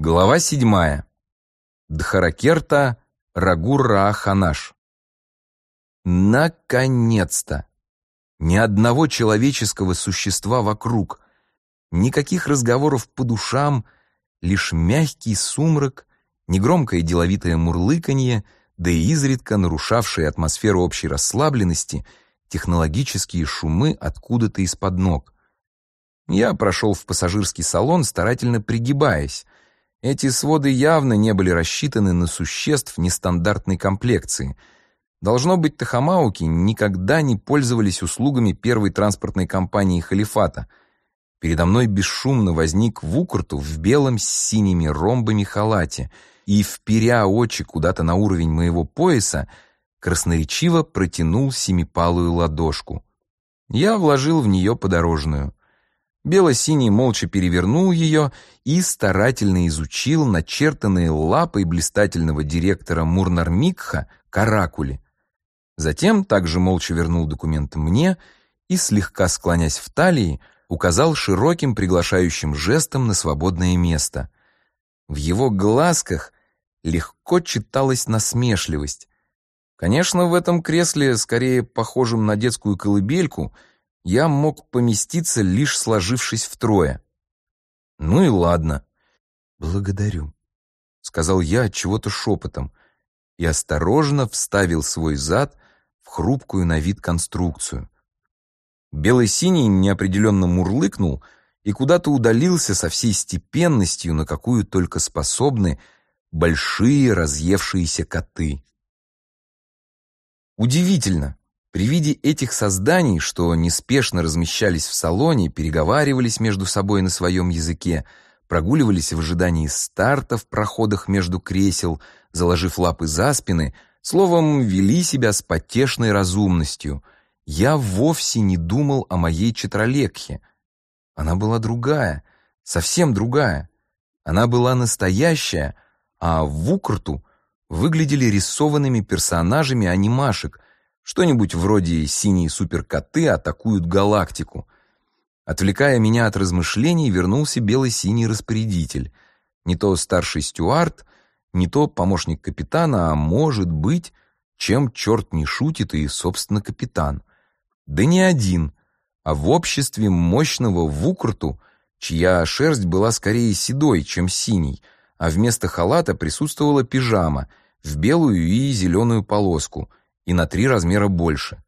Глава 7. Дхаракерта Рагур-Раа-Ханаш. Наконец-то! Ни одного человеческого существа вокруг, никаких разговоров по душам, лишь мягкий сумрак, негромкое деловитое мурлыканье, да и изредка нарушавшие атмосферу общей расслабленности технологические шумы откуда-то из-под ног. Я прошел в пассажирский салон, старательно пригибаясь. Эти своды явно не были рассчитаны на существ нестандартной комплекции. Должно быть, тохомауки никогда не пользовались услугами первой транспортной компании халифата. Передо мной бесшумно возник Вукурту в белом с синими ромбами халате и, вперя очи куда-то на уровень моего пояса, красноречиво протянул семипалую ладошку. Я вложил в нее подорожную. Бело-синий молча перевернул ее и старательно изучил начертанные лапой блистательного директора Мурнармикха каракули. Затем также молча вернул документ мне и, слегка склонясь в талии, указал широким приглашающим жестом на свободное место. В его глазках легко читалась насмешливость. Конечно, в этом кресле, скорее похожем на детскую колыбельку, я мог поместиться, лишь сложившись втрое. Ну и ладно. «Благодарю», — сказал я отчего-то шепотом и осторожно вставил свой зад в хрупкую на вид конструкцию. Белый-синий неопределенно мурлыкнул и куда-то удалился со всей степенностью, на какую только способны большие разъевшиеся коты. Удивительно. При виде этих созданий, что неспешно размещались в салоне, переговаривались между собой на своем языке, прогуливались в ожидании старта в проходах между кресел, заложив лапы за спины, словом, вели себя с потешной разумностью, я вовсе не думал о моей читралekхе. Она была другая, совсем другая. Она была настоящая, а в Вукурту выглядели рисованными персонажами анимашек, что-нибудь вроде «Синие суперкоты атакуют галактику». Отвлекая меня от размышлений, вернулся бело-синий распорядитель. Не то старший стюард, не то помощник капитана, а может быть, чем черт не шутит и, собственно, капитан. Да не один, а в обществе мощного Вукурту, чья шерсть была скорее седой, чем синей, а вместо халата присутствовала пижама в белую и зеленую полоску, и на 3 размера больше.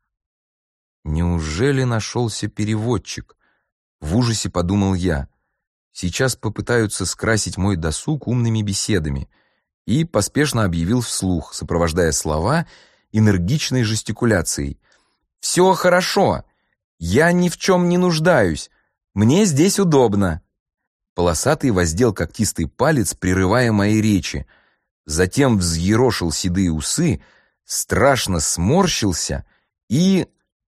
Неужели нашелся переводчик? В ужасе подумал я. Сейчас попытаются скрасить мой досуг умными беседами. И поспешно объявил вслух, сопровождая слова энергичной жестикуляцией. «Все хорошо. Я ни в чем не нуждаюсь. Мне здесь удобно». Полосатый воздел когтистый палец, прерывая мои речи. Затем взъерошил седые усы, страшно сморщился и...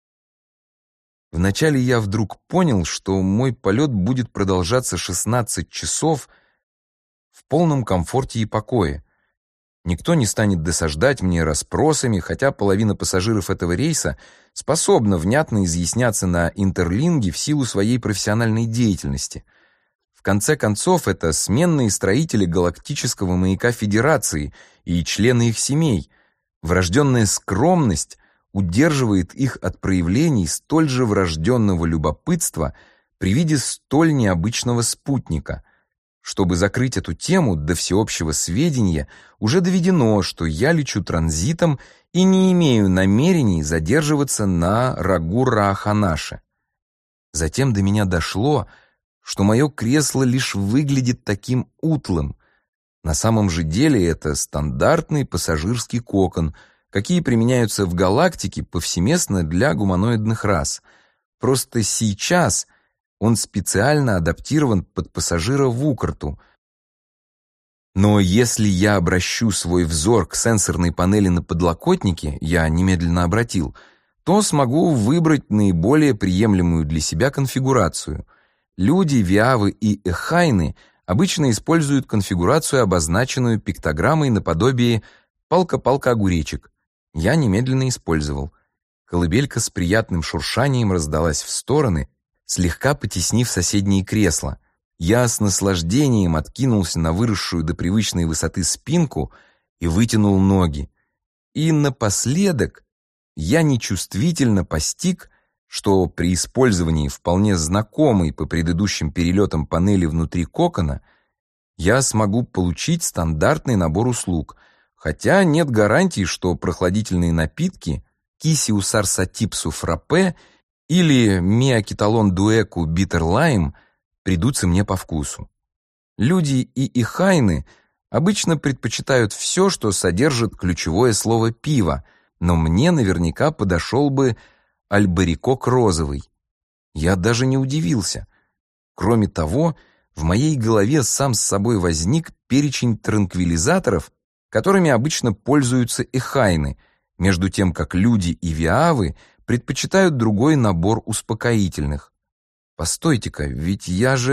Вначале я вдруг понял, что мой полет будет продолжаться 16 часов в полном комфорте и покое. Никто не станет досаждать мне расспросами, хотя половина пассажиров этого рейса способна внятно изъясняться на интерлинге в силу своей профессиональной деятельности. В конце концов, это сменные строители галактического маяка Федерации и члены их семей. Врожденная скромность удерживает их от проявлений столь же врожденного любопытства при виде столь необычного спутника. Чтобы закрыть эту тему, до всеобщего сведения уже доведено, что я лечу транзитом и не имею намерений задерживаться на Рагур-Раа-Ханаше. Затем до меня дошло, что мое кресло лишь выглядит таким утлым. На самом же деле это стандартный пассажирский кокон, какие применяются в галактике повсеместно для гуманоидных рас. Просто сейчас он специально адаптирован под пассажира Вукурту. Но если я обращу свой взор к сенсорной панели на подлокотнике, я немедленно обратил, то смогу выбрать наиболее приемлемую для себя конфигурацию. Люди, виавы и эхайны обычно используют конфигурацию, обозначенную пиктограммой наподобие «палка-палка-огуречек». Я немедленно использовал. Колыбелька с приятным шуршанием раздалась в стороны, слегка потеснив соседние кресла. Я с наслаждением откинулся на выросшую до привычной высоты спинку и вытянул ноги. И напоследок я нечувствительно постиг, что при использовании вполне знакомой по предыдущим перелетам панели внутри кокона я смогу получить стандартный набор услуг, хотя нет гарантии, что прохладительные напитки Кисиу Сарсатипсу Фраппе или Миакиталон Дуэку Биттер Лайм придутся мне по вкусу. Люди и ихайны обычно предпочитают все, что содержит ключевое слово «пиво», но мне наверняка подошел бы альбарикок розовый. Я даже не удивился. Кроме того, в моей голове сам с собой возник перечень транквилизаторов, которыми обычно пользуются ихайны, между тем как люди и виавы предпочитают другой набор успокоительных. Постойте-ка, ведь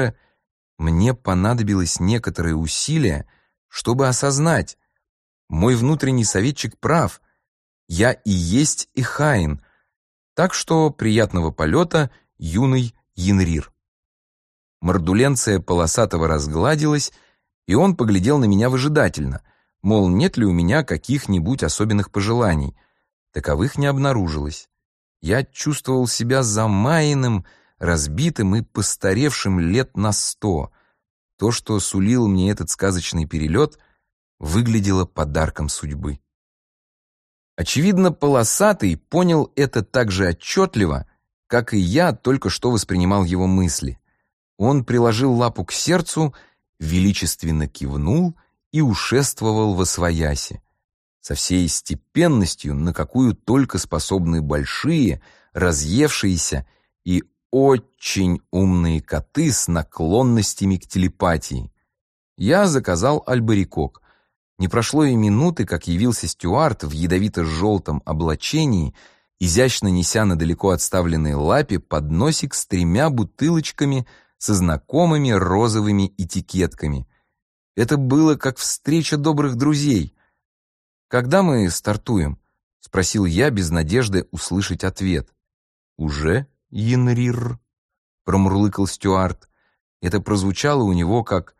мне понадобилось некоторые усилия, чтобы осознать. Мой внутренний советчик прав. Я и есть ихайн. Так что приятного полета, юный Янрир. Мордуленция полосатого разгладилась, и он поглядел на меня выжидательно, мол, нет ли у меня каких-нибудь особенных пожеланий. Таковых не обнаружилось. Я чувствовал себя замаянным, разбитым и постаревшим лет на 100. То, что сулил мне этот сказочный перелет, выглядело подарком судьбы. Очевидно, полосатый понял это так же отчетливо, как и я только что воспринимал его мысли. Он приложил лапу к сердцу, величественно кивнул и ушествовал восвояси, со всей степенностью, на какую только способны большие, разъевшиеся и очень умные коты с наклонностями к телепатии. Я заказал альбарикок. Не прошло и минуты, как явился стюард в ядовито-желтом облачении, изящно неся на далеко отставленной лапе подносик с 3 бутылочками со знакомыми розовыми этикетками. Это было как встреча добрых друзей. «Когда мы стартуем?» — спросил я без надежды услышать ответ. «Уже, Янрир?» — промурлыкал стюард. Это прозвучало у него как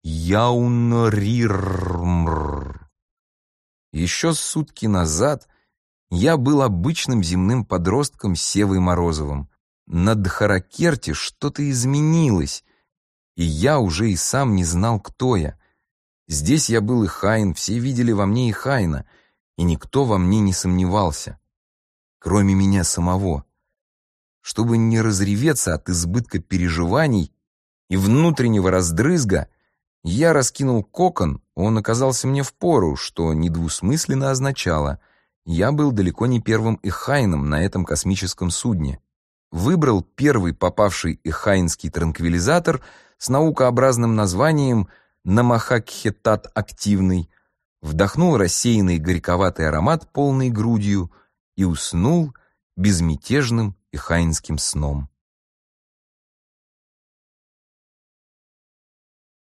«Яунрирмр». Еще сутки назад я был обычным земным подростком Севой Морозовым. На Дхаракерте что-то изменилось, и я уже и сам не знал, кто я. Здесь я был ихайн, все видели во мне ихайна, и никто во мне не сомневался, кроме меня самого. Чтобы не разреветься от избытка переживаний и внутреннего раздрызга, я раскинул кокон, он оказался мне впору, что недвусмысленно означало: я был далеко не первым ихайном на этом космическом судне. Выбрал первый попавший ихайнский транквилизатор с наукообразным названием «Намахакхетат активный», вдохнул рассеянный горьковатый аромат полной грудью и уснул безмятежным ихайнским сном.